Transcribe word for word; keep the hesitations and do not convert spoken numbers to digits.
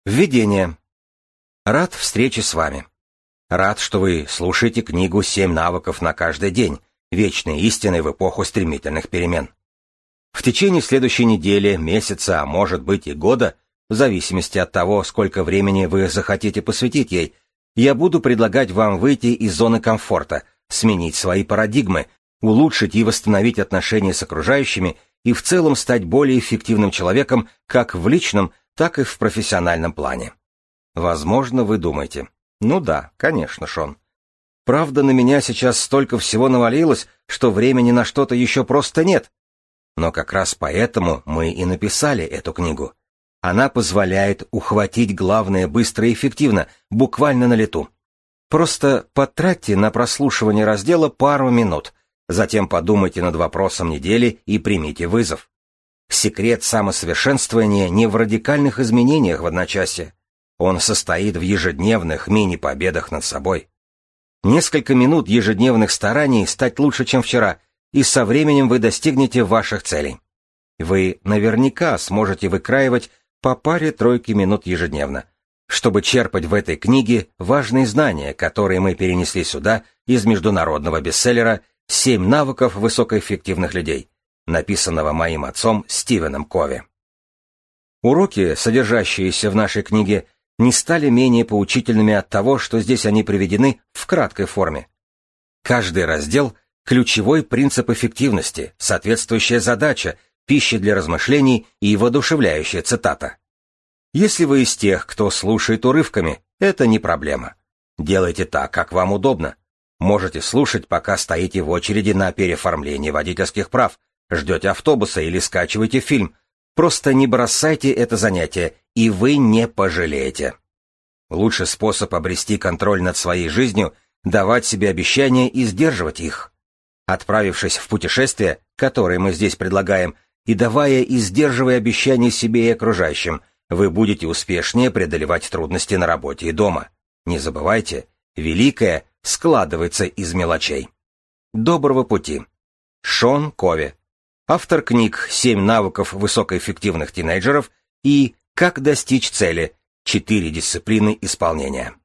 Введение. Рад встрече с вами. Рад, что вы слушаете книгу «Семь навыков на каждый день. Вечные истины в эпоху стремительных перемен». В течение следующей недели, месяца, а может быть и года, в зависимости от того, сколько времени вы захотите посвятить ей, я буду предлагать вам выйти из зоны комфорта, сменить свои парадигмы, улучшить и восстановить отношения с окружающими и в целом стать более эффективным человеком как в личном, так и в профессиональном плане. Возможно, вы думаете: ну да, конечно, Шон. Правда, на меня сейчас столько всего навалилось, что времени на что-то еще просто нет. Но как раз поэтому мы и написали эту книгу. Она позволяет ухватить главное быстро и эффективно, буквально на лету. Просто потратьте на прослушивание раздела пару минут, затем подумайте над вопросом недели и примите вызов. Секрет самосовершенствования не в радикальных изменениях в одночасье. Он состоит в ежедневных мини-победах над собой. Несколько минут ежедневных стараний стать лучше, чем вчера, и со временем вы достигнете ваших целей. Вы наверняка сможете выкраивать по паре-тройке минут ежедневно, чтобы черпать в этой книге важные знания, которые мы перенесли сюда из международного бестселлера «Семь навыков высокоэффективных людей», написанного моим отцом Стивеном Кови. Уроки, содержащиеся в нашей книге, не стали менее поучительными от того, что здесь они приведены в краткой форме. Каждый раздел — ключевой принцип эффективности, соответствующая задача, пища для размышлений и воодушевляющая цитата. Если вы из тех, кто слушает урывками, это не проблема. Делайте так, как вам удобно. Можете слушать, пока стоите в очереди на переоформление водительских прав, ждете автобуса или скачиваете фильм. Просто не бросайте это занятие, и вы не пожалеете. Лучший способ обрести контроль над своей жизнью — давать себе обещания и сдерживать их. Отправившись в путешествие, которое мы здесь предлагаем, и давая и сдерживая обещания себе и окружающим, вы будете успешнее преодолевать трудности на работе и дома. Не забывайте, великое складывается из мелочей. Доброго пути. Шон Кови. Автор книг «Семь навыков высокоэффективных тинейджеров» и «Как достичь цели. Четыре дисциплины исполнения».